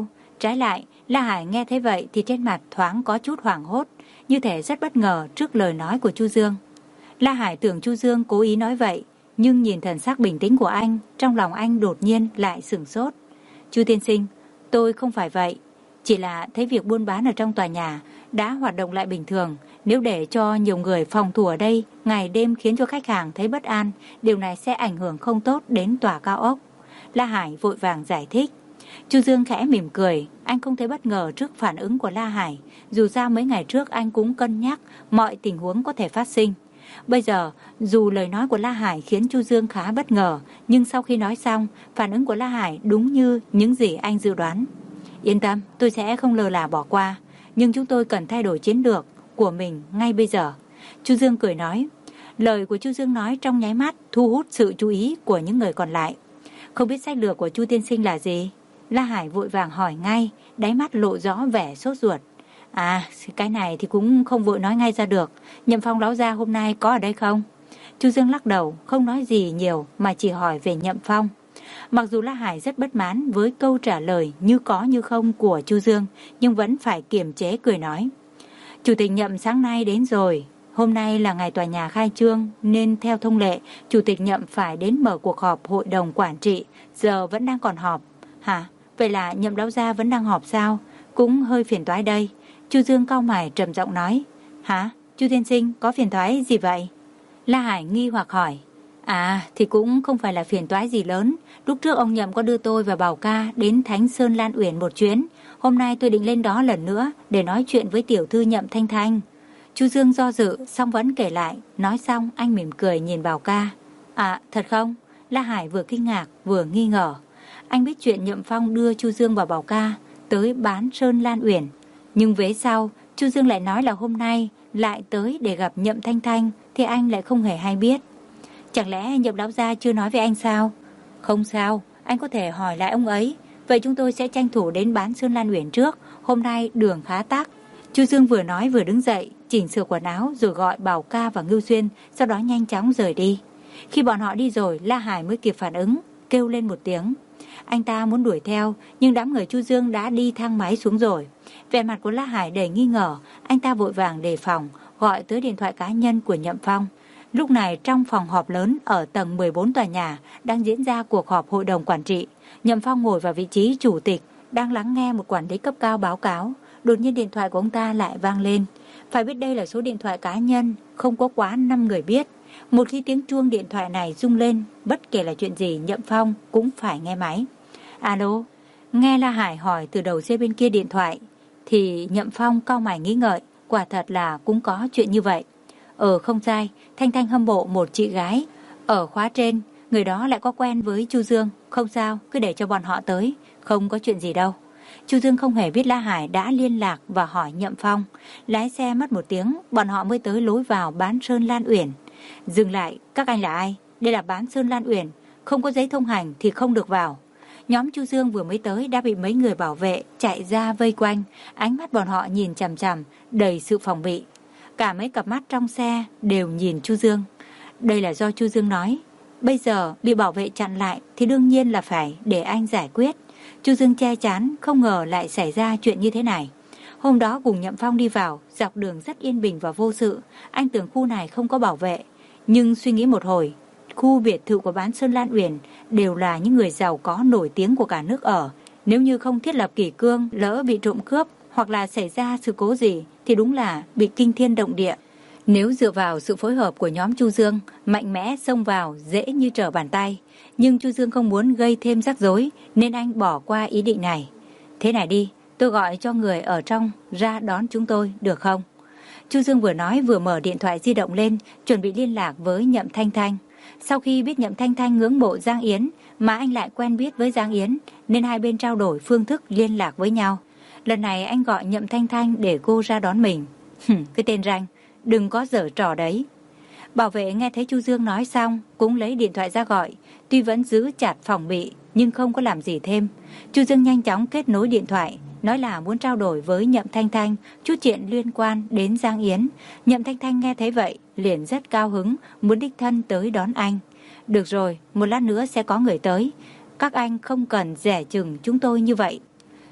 Trái lại, La Hải nghe thấy vậy thì trên mặt thoáng có chút hoảng hốt, như thể rất bất ngờ trước lời nói của Chu Dương. La Hải tưởng Chu Dương cố ý nói vậy, nhưng nhìn thần sắc bình tĩnh của anh, trong lòng anh đột nhiên lại sửng sốt. Chu tiên sinh, tôi không phải vậy. Chỉ là thấy việc buôn bán ở trong tòa nhà đã hoạt động lại bình thường. Nếu để cho nhiều người phòng thủ ở đây, ngày đêm khiến cho khách hàng thấy bất an, điều này sẽ ảnh hưởng không tốt đến tòa cao ốc. La Hải vội vàng giải thích. Chu Dương khẽ mỉm cười, anh không thấy bất ngờ trước phản ứng của La Hải. Dù sao mấy ngày trước anh cũng cân nhắc mọi tình huống có thể phát sinh. Bây giờ, dù lời nói của La Hải khiến Chu Dương khá bất ngờ, nhưng sau khi nói xong, phản ứng của La Hải đúng như những gì anh dự đoán. Yên tâm, tôi sẽ không lơ là bỏ qua, nhưng chúng tôi cần thay đổi chiến lược của mình ngay bây giờ. Chu Dương cười nói. Lời của Chu Dương nói trong nháy mắt thu hút sự chú ý của những người còn lại. Không biết sách lược của Chu tiên sinh là gì? La Hải vội vàng hỏi ngay, đáy mắt lộ rõ vẻ sốt ruột. À, cái này thì cũng không vội nói ngay ra được. Nhậm Phong lão gia hôm nay có ở đây không? Chu Dương lắc đầu, không nói gì nhiều mà chỉ hỏi về Nhậm Phong. Mặc dù La Hải rất bất mãn với câu trả lời như có như không của Chu Dương, nhưng vẫn phải kiềm chế cười nói. Chủ tịch Nhậm sáng nay đến rồi. Hôm nay là ngày tòa nhà khai trương, nên theo thông lệ, Chủ tịch Nhậm phải đến mở cuộc họp hội đồng quản trị, giờ vẫn đang còn họp. Hả? Vậy là Nhậm lão gia vẫn đang họp sao? Cũng hơi phiền toái đây. Chu Dương cau mày trầm giọng nói. Hả? Chu tiên sinh có phiền toái gì vậy? La Hải nghi hoặc hỏi. À, thì cũng không phải là phiền toái gì lớn. Lúc trước ông Nhậm có đưa tôi và Bảo Ca đến Thánh Sơn Lan Uyển một chuyến. Hôm nay tôi định lên đó lần nữa để nói chuyện với tiểu thư Nhậm Thanh Thanh. Chu Dương do dự, xong vẫn kể lại. Nói xong anh mỉm cười nhìn Bảo Ca. À, thật không? La Hải vừa kinh ngạc vừa nghi ngờ. Anh biết chuyện Nhậm Phong đưa Chu Dương và Bảo Ca tới bán Sơn Lan Uyển. Nhưng vế sau, Chu Dương lại nói là hôm nay lại tới để gặp Nhậm Thanh Thanh, thì anh lại không hề hay biết. Chẳng lẽ Nhậm lão gia chưa nói với anh sao? Không sao, anh có thể hỏi lại ông ấy. Vậy chúng tôi sẽ tranh thủ đến bán Sơn Lan Uyển trước. Hôm nay đường khá tắc. Chu Dương vừa nói vừa đứng dậy, chỉnh sửa quần áo rồi gọi Bảo Ca và Ngưu Xuyên, sau đó nhanh chóng rời đi. Khi bọn họ đi rồi, La Hải mới kịp phản ứng, kêu lên một tiếng. Anh ta muốn đuổi theo, nhưng đám người Chu Dương đã đi thang máy xuống rồi. Vẻ mặt của La Hải đầy nghi ngờ, anh ta vội vàng đề phòng, gọi tới điện thoại cá nhân của Nhậm Phong. Lúc này trong phòng họp lớn ở tầng mười bốn tòa nhà đang diễn ra cuộc họp hội đồng quản trị. Nhậm Phong ngồi vào vị trí chủ tịch, đang lắng nghe một quản lý cấp cao báo cáo. Đột nhiên điện thoại của ông ta lại vang lên. Phải biết đây là số điện thoại cá nhân, không có quá năm người biết. Một khi tiếng chuông điện thoại này rung lên, bất kể là chuyện gì Nhậm Phong cũng phải nghe máy. Alo, nghe La Hải hỏi từ đầu dây bên kia điện thoại, thì Nhậm Phong cau mày nghĩ ngợi, quả thật là cũng có chuyện như vậy. Ờ không sai, Thanh Thanh hâm mộ một chị gái ở khóa trên, người đó lại có quen với Chu Dương. Không sao, cứ để cho bọn họ tới, không có chuyện gì đâu. Chu Dương không hề biết La Hải đã liên lạc và hỏi Nhậm Phong. Lái xe mất một tiếng, bọn họ mới tới lối vào bán Sơn Lan Uyển. Dừng lại, các anh là ai? Đây là bán Sơn Lan Uyển, không có giấy thông hành thì không được vào. Nhóm Chu Dương vừa mới tới đã bị mấy người bảo vệ chạy ra vây quanh, ánh mắt bọn họ nhìn chằm chằm, đầy sự phòng bị. Cả mấy cặp mắt trong xe đều nhìn Chu Dương. Đây là do Chu Dương nói. Bây giờ bị bảo vệ chặn lại thì đương nhiên là phải để anh giải quyết. Chu Dương che chắn, không ngờ lại xảy ra chuyện như thế này. Hôm đó cùng Nhậm Phong đi vào, dọc đường rất yên bình và vô sự. Anh tưởng khu này không có bảo vệ. Nhưng suy nghĩ một hồi, khu biệt thự của bán Sơn Lan Uyển đều là những người giàu có nổi tiếng của cả nước ở. Nếu như không thiết lập kỷ cương, lỡ bị trộm cướp hoặc là xảy ra sự cố gì thì đúng là bị kinh thiên động địa. Nếu dựa vào sự phối hợp của nhóm Chu Dương, mạnh mẽ xông vào dễ như trở bàn tay. Nhưng Chu Dương không muốn gây thêm rắc rối nên anh bỏ qua ý định này. Thế này đi, tôi gọi cho người ở trong ra đón chúng tôi, được không? Chu Dương vừa nói vừa mở điện thoại di động lên, chuẩn bị liên lạc với Nhậm Thanh Thanh. Sau khi biết Nhậm Thanh Thanh ngưỡng mộ Giang Yến, mà anh lại quen biết với Giang Yến, nên hai bên trao đổi phương thức liên lạc với nhau. Lần này anh gọi Nhậm Thanh Thanh để cô ra đón mình. Cái tên ranh, đừng có giở trò đấy. Bảo vệ nghe thấy Chu Dương nói xong, cũng lấy điện thoại ra gọi. Tuy vẫn giữ chặt phòng bị, nhưng không có làm gì thêm. Chu Dương nhanh chóng kết nối điện thoại, nói là muốn trao đổi với Nhậm Thanh Thanh chút chuyện liên quan đến Giang Yến. Nhậm Thanh Thanh nghe thấy vậy, liền rất cao hứng, muốn đích thân tới đón anh. Được rồi, một lát nữa sẽ có người tới. Các anh không cần dè chừng chúng tôi như vậy.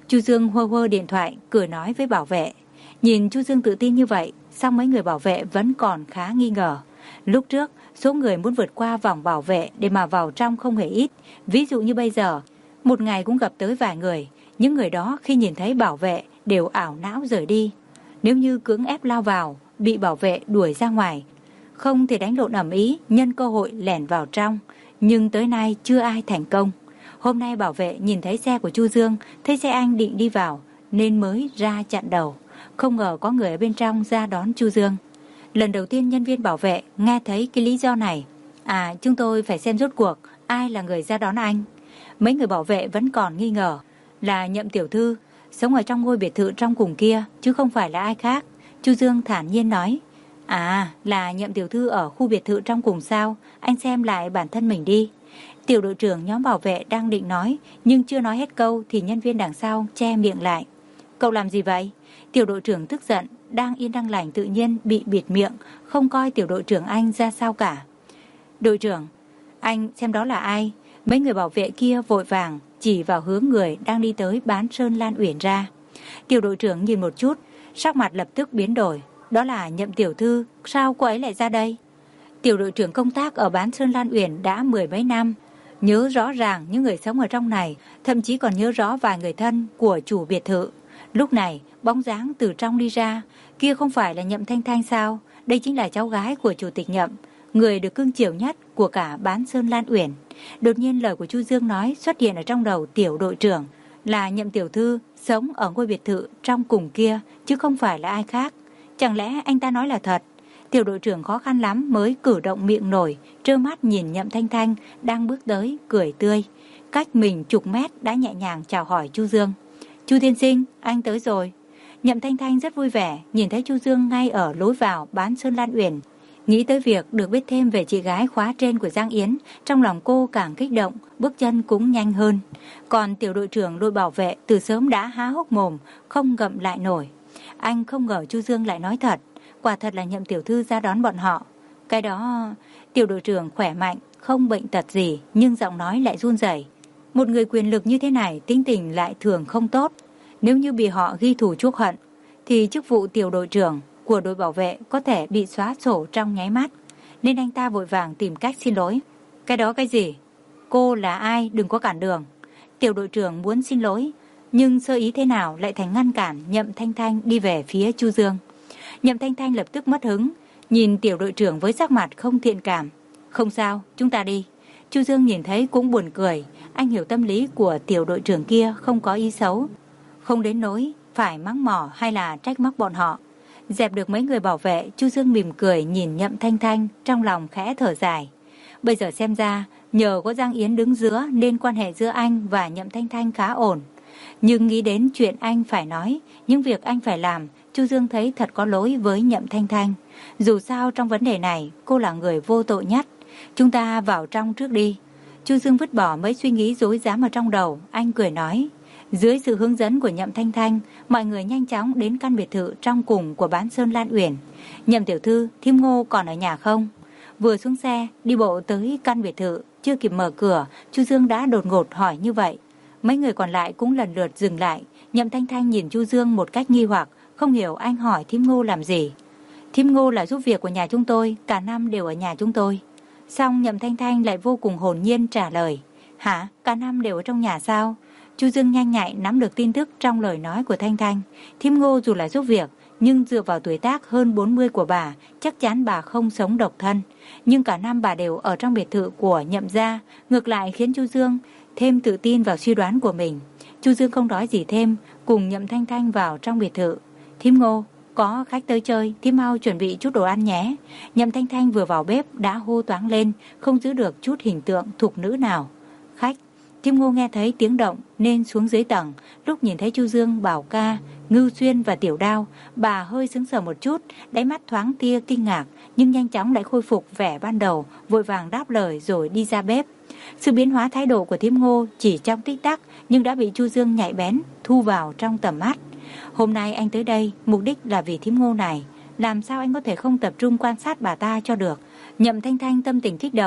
Chu Dương hơ hơ điện thoại, cười nói với bảo vệ. Nhìn Chu Dương tự tin như vậy, song mấy người bảo vệ vẫn còn khá nghi ngờ. Lúc trước, số người muốn vượt qua vòng bảo vệ để mà vào trong không hề ít. Ví dụ như bây giờ, một ngày cũng gặp tới vài người. Những người đó khi nhìn thấy bảo vệ đều ảo não rời đi. Nếu như cưỡng ép lao vào, bị bảo vệ đuổi ra ngoài, không thể đánh lộn ầm ĩ, nhân cơ hội lẻn vào trong. Nhưng tới nay chưa ai thành công. Hôm nay bảo vệ nhìn thấy xe của Chu Dương, thấy xe anh định đi vào, nên mới ra chặn đầu. Không ngờ có người ở bên trong ra đón Chu Dương. Lần đầu tiên nhân viên bảo vệ nghe thấy cái lý do này. À, chúng tôi phải xem rốt cuộc ai là người ra đón anh. Mấy người bảo vệ vẫn còn nghi ngờ. Là Nhậm tiểu thư, sống ở trong ngôi biệt thự trong cùng kia, chứ không phải là ai khác. Chu Dương thản nhiên nói. À, là Nhậm tiểu thư ở khu biệt thự trong cùng sao? Anh xem lại bản thân mình đi. Tiểu đội trưởng nhóm bảo vệ đang định nói, nhưng chưa nói hết câu thì nhân viên đằng sau che miệng lại. Cậu làm gì vậy? Tiểu đội trưởng tức giận, đang yên đang lành tự nhiên bị bịt miệng, không coi tiểu đội trưởng anh ra sao cả. Đội trưởng, anh xem đó là ai? Mấy người bảo vệ kia vội vàng chỉ vào hướng người đang đi tới bán Sơn Lan Uyển ra. Tiểu đội trưởng nhìn một chút, sắc mặt lập tức biến đổi. Đó là Nhậm tiểu thư, sao cô ấy lại ra đây? Tiểu đội trưởng công tác ở bán Sơn Lan Uyển đã mười mấy năm, nhớ rõ ràng những người sống ở trong này, thậm chí còn nhớ rõ vài người thân của chủ biệt thự. Lúc này, bóng dáng từ trong đi ra, kia không phải là Nhậm Thanh Thanh sao? Đây chính là cháu gái của chủ tịch Nhậm, người được cưng chiều nhất của cả bán Sơn Lan Uyển. Đột nhiên lời của Chu Dương nói xuất hiện ở trong đầu tiểu đội trưởng, là Nhậm tiểu thư sống ở ngôi biệt thự trong cùng kia, chứ không phải là ai khác. Chẳng lẽ anh ta nói là thật? Tiểu đội trưởng khó khăn lắm mới cử động miệng nổi, trơ mắt nhìn Nhậm Thanh Thanh đang bước tới, cười tươi. Cách mình chục mét đã nhẹ nhàng chào hỏi Chu Dương. Chu tiên sinh, anh tới rồi. Nhậm Thanh Thanh rất vui vẻ, nhìn thấy Chu Dương ngay ở lối vào bán Sơn Lan Uyển. Nghĩ tới việc được biết thêm về chị gái khóa trên của Giang Yến, trong lòng cô càng kích động, bước chân cũng nhanh hơn. Còn tiểu đội trưởng đội bảo vệ từ sớm đã há hốc mồm, không ngậm lại nổi. Anh không ngờ Chu Dương lại nói thật, quả thật là Nhậm tiểu thư ra đón bọn họ. Cái đó, tiểu đội trưởng khỏe mạnh, không bệnh tật gì, nhưng giọng nói lại run rẩy. Một người quyền lực như thế này tính tình lại thường không tốt. Nếu như bị họ ghi thù chuốc hận, thì chức vụ tiểu đội trưởng của đội bảo vệ có thể bị xóa sổ trong nháy mắt. Nên anh ta vội vàng tìm cách xin lỗi. Cái đó cái gì? Cô là ai? Đừng có cản đường. Tiểu đội trưởng muốn xin lỗi, nhưng sơ ý thế nào lại thành ngăn cản Nhậm Thanh Thanh đi về phía Chu Dương. Nhậm Thanh Thanh lập tức mất hứng, nhìn tiểu đội trưởng với sắc mặt không thiện cảm. Không sao, chúng ta đi. Chu Dương nhìn thấy cũng buồn cười. Anh hiểu tâm lý của tiểu đội trưởng kia không có ý xấu, không đến nỗi phải mắng mỏ hay là trách móc bọn họ. Dẹp được mấy người bảo vệ, Chu Dương mỉm cười nhìn Nhậm Thanh Thanh, trong lòng khẽ thở dài. Bây giờ xem ra, nhờ có Giang Yến đứng giữa nên quan hệ giữa anh và Nhậm Thanh Thanh khá ổn. Nhưng nghĩ đến chuyện anh phải nói, những việc anh phải làm, Chu Dương thấy thật có lỗi với Nhậm Thanh Thanh. Dù sao trong vấn đề này, cô là người vô tội nhất. Chúng ta vào trong trước đi. Chu Dương vứt bỏ mấy suy nghĩ rối rắm ở trong đầu, anh cười nói. Dưới sự hướng dẫn của Nhậm Thanh Thanh, mọi người nhanh chóng đến căn biệt thự trong cùng của bán Sơn Lan Uyển. Nhậm tiểu thư, thím Ngô còn ở nhà không? Vừa xuống xe, đi bộ tới căn biệt thự, chưa kịp mở cửa, Chu Dương đã đột ngột hỏi như vậy. Mấy người còn lại cũng lần lượt dừng lại. Nhậm Thanh Thanh nhìn Chu Dương một cách nghi hoặc, không hiểu anh hỏi thím Ngô làm gì. Thím Ngô là giúp việc của nhà chúng tôi, cả năm đều ở nhà chúng tôi. Xong Nhậm Thanh Thanh lại vô cùng hồn nhiên trả lời. Hả? Cả năm đều ở trong nhà sao? Chu Dương nhanh nhạy nắm được tin tức trong lời nói của Thanh Thanh. Thím Ngô dù là giúp việc, nhưng dựa vào tuổi tác hơn bốn mươi của bà, chắc chắn bà không sống độc thân. Nhưng cả năm bà đều ở trong biệt thự của Nhậm gia, ngược lại khiến Chu Dương thêm tự tin vào suy đoán của mình. Chu Dương không nói gì thêm, cùng Nhậm Thanh Thanh vào trong biệt thự. Thím Ngô, có khách tới chơi, thím mau chuẩn bị chút đồ ăn nhé. Nhậm Thanh Thanh vừa vào bếp đã hô toáng lên, không giữ được chút hình tượng thục nữ nào. Khách. Thím Ngô nghe thấy tiếng động nên xuống dưới tầng. Lúc nhìn thấy Chu Dương, Bảo Ca, Ngưu Xuyên và Tiểu Đao, bà hơi sững sờ một chút, đáy mắt thoáng tia kinh ngạc, nhưng nhanh chóng lại khôi phục vẻ ban đầu, vội vàng đáp lời rồi đi ra bếp. Sự biến hóa thái độ của thím Ngô chỉ trong tích tắc, nhưng đã bị Chu Dương nhạy bén thu vào trong tầm mắt. Hôm nay anh tới đây mục đích là vì thím Ngô này, làm sao anh có thể không tập trung quan sát bà ta cho được. Nhậm Thanh Thanh tâm tình kích động,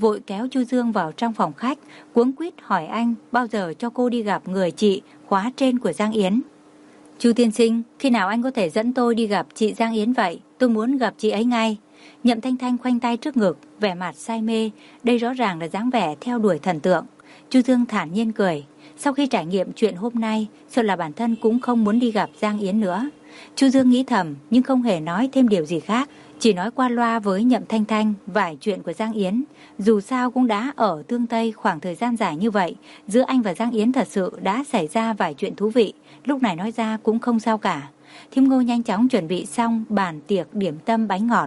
vội kéo Chu Dương vào trong phòng khách, cuống quýt hỏi anh bao giờ cho cô đi gặp người chị khóa trên của Giang Yến. Chu tiên sinh, khi nào anh có thể dẫn tôi đi gặp chị Giang Yến vậy? Tôi muốn gặp chị ấy ngay. Nhậm Thanh Thanh khoanh tay trước ngực, vẻ mặt say mê, đây rõ ràng là dáng vẻ theo đuổi thần tượng. Chu Dương thản nhiên cười, sau khi trải nghiệm chuyện hôm nay, sợ là bản thân cũng không muốn đi gặp Giang Yến nữa. Chu Dương nghĩ thầm nhưng không hề nói thêm điều gì khác, chỉ nói qua loa với Nhậm Thanh Thanh vài chuyện của Giang Yến. Dù sao cũng đã ở Tương Tây khoảng thời gian dài như vậy, giữa anh và Giang Yến thật sự đã xảy ra vài chuyện thú vị, lúc này nói ra cũng không sao cả. Thím Ngô nhanh chóng chuẩn bị xong bàn tiệc điểm tâm bánh ngọt.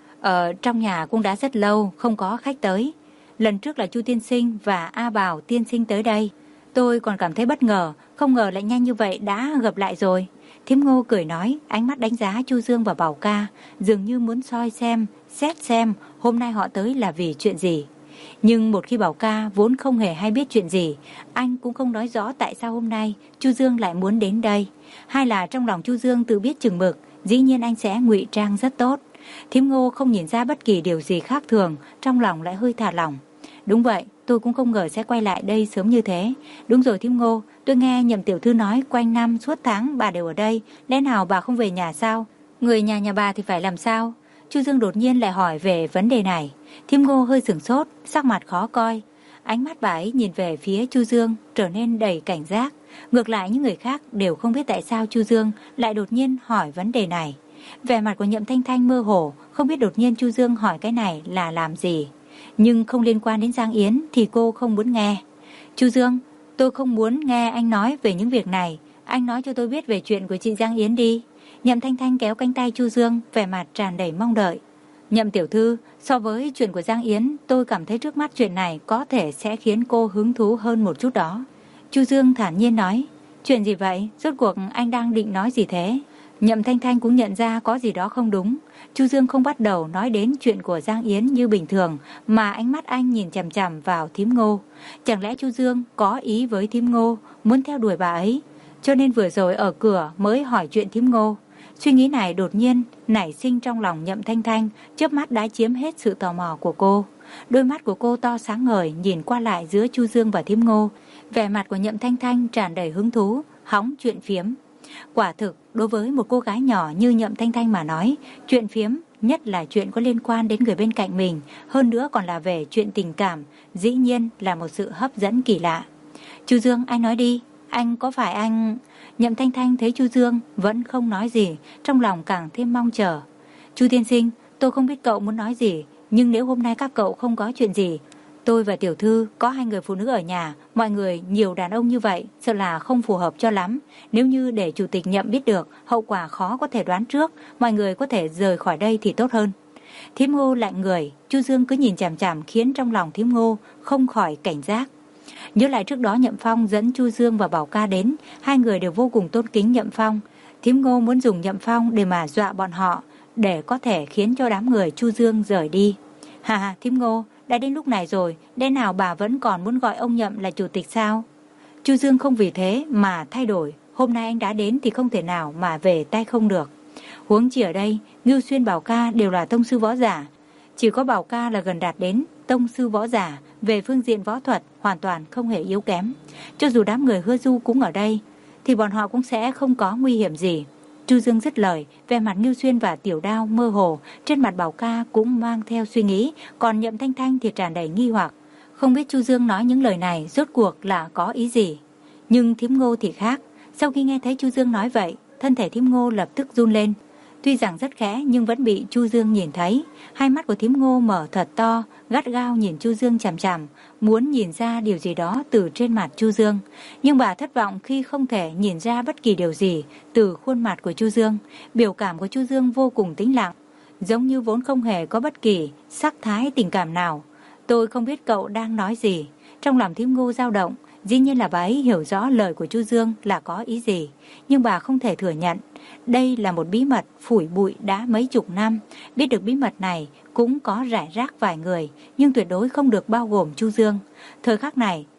Ở trong nhà cũng đã rất lâu không có khách tới. Lần trước là Chu tiên sinh và A Bảo tiên sinh tới đây. Tôi còn cảm thấy bất ngờ, không ngờ lại nhanh như vậy đã gặp lại rồi. Thím Ngô cười nói, ánh mắt đánh giá Chu Dương và Bảo Ca, dường như muốn soi xem, xét xem hôm nay họ tới là vì chuyện gì. Nhưng một khi Bảo Ca vốn không hề hay biết chuyện gì, anh cũng không nói rõ tại sao hôm nay Chu Dương lại muốn đến đây. Hay là trong lòng Chu Dương tự biết chừng mực, dĩ nhiên anh sẽ ngụy trang rất tốt. Thím Ngô không nhìn ra bất kỳ điều gì khác thường, trong lòng lại hơi thả lỏng. Đúng vậy, tôi cũng không ngờ sẽ quay lại đây sớm như thế. Đúng rồi thím Ngô, tôi nghe Nhậm tiểu thư nói quanh năm suốt tháng bà đều ở đây, lẽ nào bà không về nhà sao? Người nhà nhà bà thì phải làm sao? Chu Dương đột nhiên lại hỏi về vấn đề này. Thím Ngô hơi sửng sốt, sắc mặt khó coi. Ánh mắt bà ấy nhìn về phía Chu Dương trở nên đầy cảnh giác. Ngược lại những người khác đều không biết tại sao Chu Dương lại đột nhiên hỏi vấn đề này. Vẻ mặt của Nhậm Thanh Thanh mơ hồ, không biết đột nhiên Chu Dương hỏi cái này là làm gì. Nhưng không liên quan đến Giang Yến thì cô không muốn nghe. Chu Dương, tôi không muốn nghe anh nói về những việc này. Anh nói cho tôi biết về chuyện của chị Giang Yến đi. Nhậm Thanh Thanh kéo cánh tay Chu Dương, vẻ mặt tràn đầy mong đợi. Nhậm tiểu thư, so với chuyện của Giang Yến, tôi cảm thấy trước mắt chuyện này có thể sẽ khiến cô hứng thú hơn một chút đó. Chu Dương thản nhiên nói, chuyện gì vậy? Rốt cuộc anh đang định nói gì thế? Nhậm Thanh Thanh cũng nhận ra có gì đó không đúng. Chu Dương không bắt đầu nói đến chuyện của Giang Yến như bình thường, mà ánh mắt anh nhìn chằm chằm vào thím Ngô. Chẳng lẽ Chu Dương có ý với thím Ngô, muốn theo đuổi bà ấy, cho nên vừa rồi ở cửa mới hỏi chuyện thím Ngô. Suy nghĩ này đột nhiên nảy sinh trong lòng Nhậm Thanh Thanh, chớp mắt đã chiếm hết sự tò mò của cô. Đôi mắt của cô to sáng ngời nhìn qua lại giữa Chu Dương và thím Ngô. Vẻ mặt của Nhậm Thanh Thanh tràn đầy hứng thú, hóng chuyện phiếm. Quả thực, đối với một cô gái nhỏ như Nhậm Thanh Thanh mà nói, chuyện phiếm, nhất là chuyện có liên quan đến người bên cạnh mình, hơn nữa còn là về chuyện tình cảm, dĩ nhiên là một sự hấp dẫn kỳ lạ. Chu Dương, anh nói đi, anh có phải anh... Nhậm Thanh Thanh thấy Chu Dương vẫn không nói gì, trong lòng càng thêm mong chờ. Chu tiên sinh, tôi không biết cậu muốn nói gì, nhưng nếu hôm nay các cậu không có chuyện gì, tôi và tiểu thư có hai người phụ nữ ở nhà, mọi người nhiều đàn ông như vậy, sợ là không phù hợp cho lắm. Nếu như để chủ tịch Nhậm biết được, hậu quả khó có thể đoán trước, mọi người có thể rời khỏi đây thì tốt hơn. Thím Ngô lạnh người, Chu Dương cứ nhìn chằm chằm khiến trong lòng thím Ngô không khỏi cảnh giác. Nhớ lại trước đó Nhậm Phong dẫn Chu Dương và Bảo Ca đến, hai người đều vô cùng tôn kính Nhậm Phong. Thím Ngô muốn dùng Nhậm Phong để mà dọa bọn họ, để có thể khiến cho đám người Chu Dương rời đi. Hà hà, thím Ngô, đã đến lúc này rồi, lẽ nào bà vẫn còn muốn gọi ông Nhậm là chủ tịch sao? Chu Dương không vì thế mà thay đổi, hôm nay anh đã đến thì không thể nào mà về tay không được. Huống chi ở đây, Ngưu Xuyên Bảo Ca đều là tông sư võ giả, chỉ có Bảo Ca là gần đạt đến tông sư võ giả, về phương diện võ thuật hoàn toàn không hề yếu kém. Cho dù đám người Hứa Du cũng ở đây, thì bọn họ cũng sẽ không có nguy hiểm gì. Chu Dương dứt lời, vẻ mặt Ngưu Xuyên và Tiểu Đao mơ hồ, trên mặt Bảo Ca cũng mang theo suy nghĩ, còn Nhậm Thanh Thanh thì tràn đầy nghi hoặc, không biết Chu Dương nói những lời này rốt cuộc là có ý gì. Nhưng thím Ngô thì khác, sau khi nghe thấy Chu Dương nói vậy, thân thể thím Ngô lập tức run lên. Tuy rằng rất khẽ nhưng vẫn bị Chu Dương nhìn thấy. Hai mắt của thím Ngô mở thật to, gắt gao nhìn Chu Dương chằm chằm, muốn nhìn ra điều gì đó từ trên mặt Chu Dương. Nhưng bà thất vọng khi không thể nhìn ra bất kỳ điều gì từ khuôn mặt của Chu Dương. Biểu cảm của Chu Dương vô cùng tĩnh lặng, giống như vốn không hề có bất kỳ sắc thái tình cảm nào. Tôi không biết cậu đang nói gì. Trong lòng thím Ngô dao động, dĩ nhiên là bà ấy hiểu rõ lời của Chu Dương là có ý gì, nhưng bà không thể thừa nhận. Đây là một bí mật phủi bụi đã mấy chục năm, biết được bí mật này cũng có rải rác vài người, nhưng tuyệt đối không được bao gồm Chu Dương. Thời khắc này,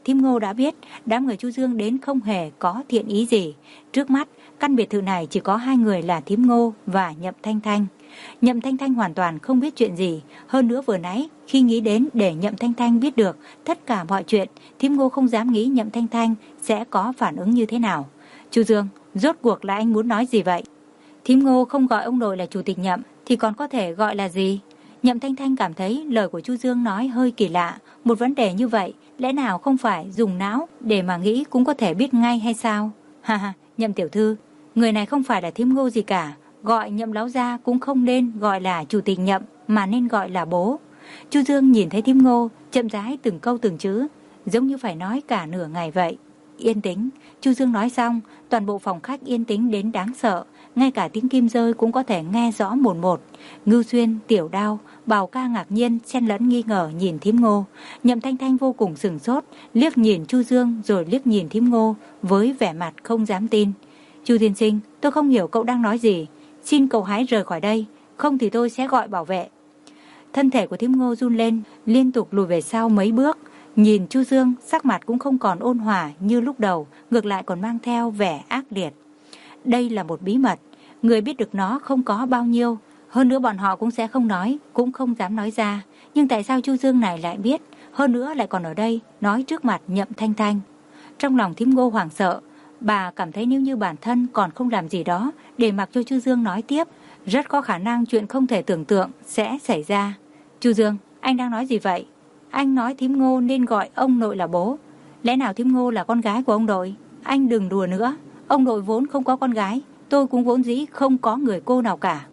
Thím Ngô đã biết đám người Chu Dương đến không hề có thiện ý gì. Trước mắt, căn biệt thự này chỉ có hai người là Thím Ngô và Nhậm Thanh Thanh. Nhậm Thanh Thanh hoàn toàn không biết chuyện gì. Hơn nữa vừa nãy, khi nghĩ đến để Nhậm Thanh Thanh biết được tất cả mọi chuyện, Thím Ngô không dám nghĩ Nhậm Thanh Thanh sẽ có phản ứng như thế nào. Chu Dương, rốt cuộc là anh muốn nói gì vậy? Thím Ngô không gọi ông nội là chủ tịch Nhậm thì còn có thể gọi là gì? Nhậm Thanh Thanh cảm thấy lời của Chu Dương nói hơi kỳ lạ. Một vấn đề như vậy, lẽ nào không phải dùng não để mà nghĩ cũng có thể biết ngay hay sao? Ha ha, Nhậm tiểu thư, người này không phải là Thím Ngô gì cả. Gọi Nhậm lão gia cũng không nên gọi là chủ tịch Nhậm mà nên gọi là bố. Chu Dương nhìn thấy Thím Ngô chậm rãi từng câu từng chữ, giống như phải nói cả nửa ngày vậy. Yên tĩnh. Chu Dương nói xong, toàn bộ phòng khách yên tĩnh đến đáng sợ, ngay cả tiếng kim rơi cũng có thể nghe rõ một một. Ngưu Xuyên, Tiểu Đao, Bào Ca ngạc nhiên xen lẫn nghi ngờ nhìn Thím Ngô. Nhậm Thanh Thanh vô cùng sửng sốt, liếc nhìn Chu Dương rồi liếc nhìn Thím Ngô với vẻ mặt không dám tin. Chu tiên sinh, tôi không hiểu cậu đang nói gì. Xin cậu hãy rời khỏi đây, không thì tôi sẽ gọi bảo vệ. Thân thể của Thím Ngô run lên, liên tục lùi về sau mấy bước. Nhìn Chu Dương, sắc mặt cũng không còn ôn hòa như lúc đầu, ngược lại còn mang theo vẻ ác liệt. Đây là một bí mật, người biết được nó không có bao nhiêu. Hơn nữa bọn họ cũng sẽ không nói, cũng không dám nói ra. Nhưng tại sao Chu Dương này lại biết, hơn nữa lại còn ở đây, nói trước mặt Nhậm Thanh Thanh? Trong lòng Thím Ngô hoảng sợ, bà cảm thấy nếu như bản thân còn không làm gì đó để mặc cho Chu Dương nói tiếp, rất có khả năng chuyện không thể tưởng tượng sẽ xảy ra. Chu Dương, anh đang nói gì vậy? Anh nói Thím Ngô nên gọi ông nội là bố. Lẽ nào Thím Ngô là con gái của ông nội? Anh đừng đùa nữa. Ông nội vốn không có con gái, tôi cũng vốn dĩ không có người cô nào cả.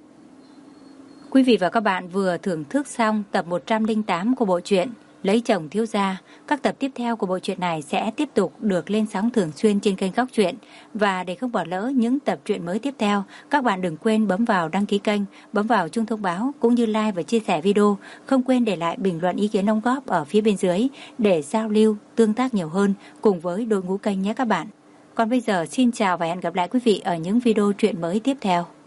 Quý vị và các bạn vừa thưởng thức xong tập một trăm lẻ tám của bộ truyện Lấy Chồng Thiếu Gia. Các tập tiếp theo của bộ truyện này sẽ tiếp tục được lên sóng thường xuyên trên kênh Góc Truyện. Và để không bỏ lỡ những tập truyện mới tiếp theo, các bạn đừng quên bấm vào đăng ký kênh, bấm vào chuông thông báo cũng như like và chia sẻ video. Không quên để lại bình luận ý kiến đóng góp ở phía bên dưới để giao lưu, tương tác nhiều hơn cùng với đội ngũ kênh nhé các bạn. Còn bây giờ xin chào và hẹn gặp lại quý vị ở những video truyện mới tiếp theo.